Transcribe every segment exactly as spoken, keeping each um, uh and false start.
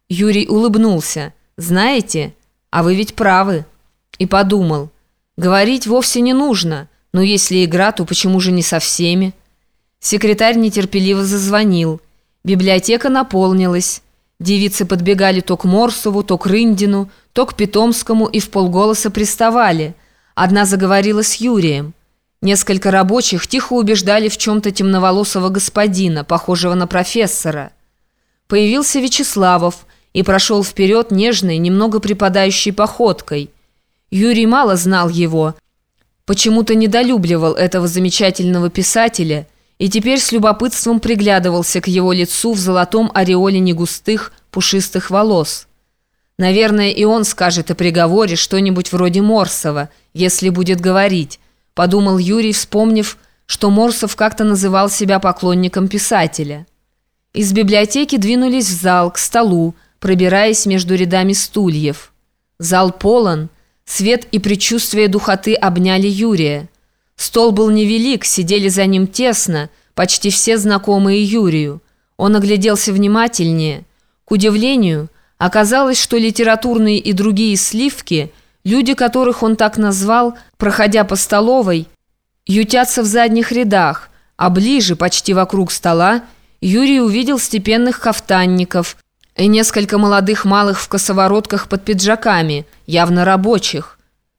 Юрий улыбнулся. «Знаете, а вы ведь правы». И подумал: говорить вовсе не нужно, но если игра, то почему же не со всеми? Секретарь нетерпеливо зазвонил. Библиотека наполнилась. Девицы подбегали то к Морсову, то к Рындину, то к Питомскому и вполголоса приставали. Одна заговорила с Юрием. Несколько рабочих тихо убеждали в чем-то темноволосого господина, похожего на профессора. Появился Вячеславов и прошел вперед нежной, немного припадающей походкой. Юрий мало знал его, почему-то недолюбливал этого замечательного писателя и теперь с любопытством приглядывался к его лицу в золотом ореоле негустых, пушистых волос. Наверное, и он скажет о приговоре что-нибудь вроде Морсова, если будет говорить, подумал Юрий, вспомнив, что Морсов как-то называл себя поклонником писателя. Из библиотеки двинулись в зал, к столу, пробираясь между рядами стульев. Зал полон, свет и предчувствие духоты обняли Юрия. Стол был невелик, сидели за ним тесно, почти все знакомые Юрию. Он огляделся внимательнее. К удивлению, оказалось, что литературные и другие сливки, люди, которых он так назвал, проходя по столовой, ютятся в задних рядах, а ближе, почти вокруг стола, Юрий увидел степенных кафтанников и несколько молодых малых в косоворотках под пиджаками, явно рабочих.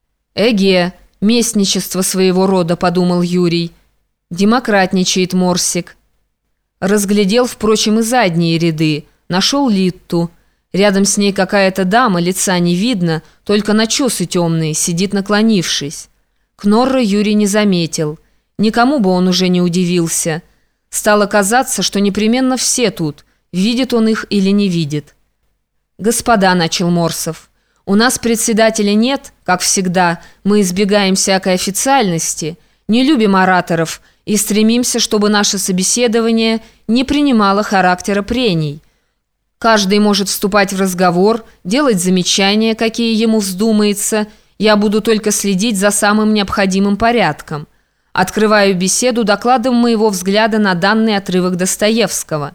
«Эге, местничество своего рода», — подумал Юрий. «Демократничает Морсик». Разглядел, впрочем, и задние ряды, нашел Литту. Рядом с ней какая-то дама, лица не видно, только начесы темные, сидит наклонившись. Кнорра Юрий не заметил. Никому бы он уже не удивился. Стало казаться, что непременно все тут, видит он их или не видит. «Господа», — начал Морсов, — «у нас председателя нет, как всегда, мы избегаем всякой официальности, не любим ораторов и стремимся, чтобы наше собеседование не принимало характера прений. Каждый может вступать в разговор, делать замечания, какие ему вздумается. Я буду только следить за самым необходимым порядком. Открываю беседу докладом моего взгляда на данный отрывок Достоевского».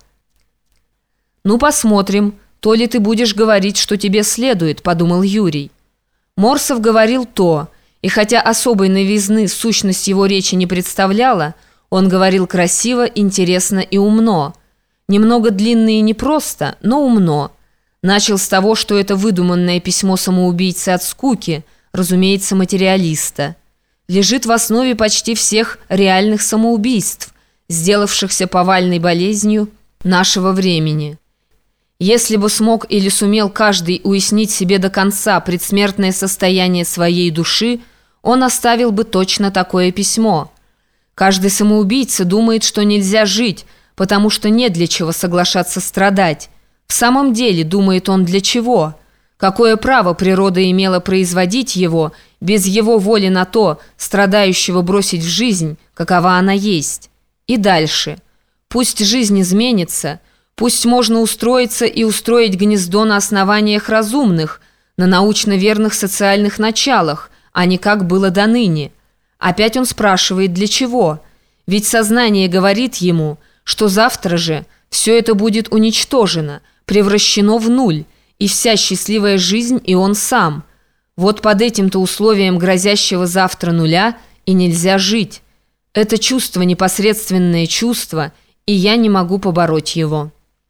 «Ну, посмотрим, то ли ты будешь говорить, что тебе следует», — подумал Юрий. Морсов говорил то, и хотя особой новизны сущность его речи не представляла, он говорил красиво, интересно и умно. Немного длинно и непросто, но умно. Начал с того, что это выдуманное письмо самоубийцы от скуки, разумеется, материалиста, лежит в основе почти всех реальных самоубийств, сделавшихся повальной болезнью нашего времени. Если бы смог или сумел каждый уяснить себе до конца предсмертное состояние своей души, он оставил бы точно такое письмо. Каждый самоубийца думает, что нельзя жить, потому что не для чего соглашаться страдать. В самом деле, думает он, для чего? Какое право природа имела производить его, без его воли на то, страдающего бросить в жизнь, какова она есть? И дальше. Пусть жизнь изменится, пусть можно устроиться и устроить гнездо на основаниях разумных, на научно верных социальных началах, а не как было до ныне. Опять он спрашивает, для чего? Ведь сознание говорит ему, что завтра же все это будет уничтожено, превращено в нуль, и вся счастливая жизнь, и он сам. Вот под этим-то условием грозящего завтра нуля и нельзя жить. Это чувство, непосредственное чувство, и я не могу побороть его».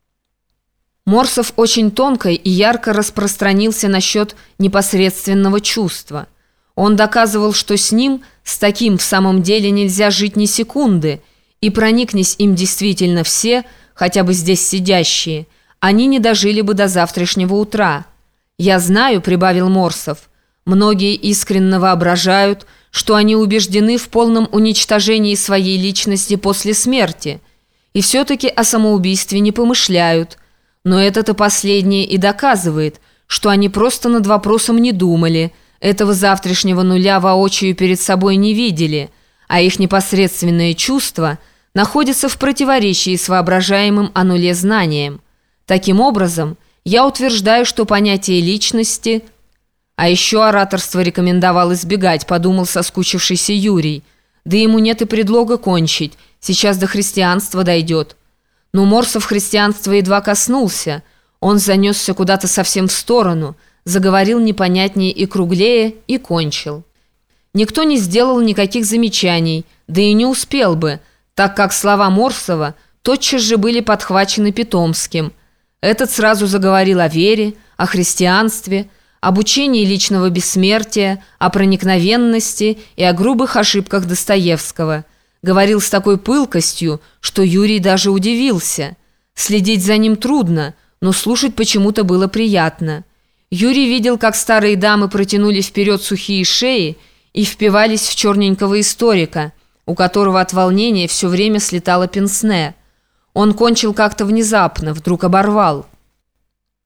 Морсов очень тонко и ярко распространился насчет непосредственного чувства. Он доказывал, что с ним, с таким в самом деле нельзя жить ни секунды, и проникнись им действительно все, хотя бы здесь сидящие, они не дожили бы до завтрашнего утра. «Я знаю», — прибавил Морсов, — «многие искренне воображают, что они убеждены в полном уничтожении своей личности после смерти, и все-таки о самоубийстве не помышляют. Но это-то последнее и доказывает, что они просто над вопросом не думали, этого завтрашнего нуля воочию перед собой не видели, а их непосредственное чувство находится в противоречии с воображаемым о нуле знанием. Таким образом, я утверждаю, что понятие личности...» «А еще ораторство рекомендовал избегать», — подумал соскучившийся Юрий. «Да ему нет и предлога кончить, сейчас до христианства дойдет». Но Морсов христианства едва коснулся. Он занесся куда-то совсем в сторону, заговорил непонятнее и круглее и кончил. Никто не сделал никаких замечаний, да и не успел бы, так как слова Морсова тотчас же были подхвачены Питомским. Этот сразу заговорил о вере, о христианстве, об учении личного бессмертия, о проникновенности и о грубых ошибках Достоевского. Говорил с такой пылкостью, что Юрий даже удивился. Следить за ним трудно, но слушать почему-то было приятно. Юрий видел, как старые дамы протянули вперед сухие шеи и впивались в черненького историка, у которого от волнения все время слетало пенсне. Он кончил как-то внезапно, вдруг оборвал.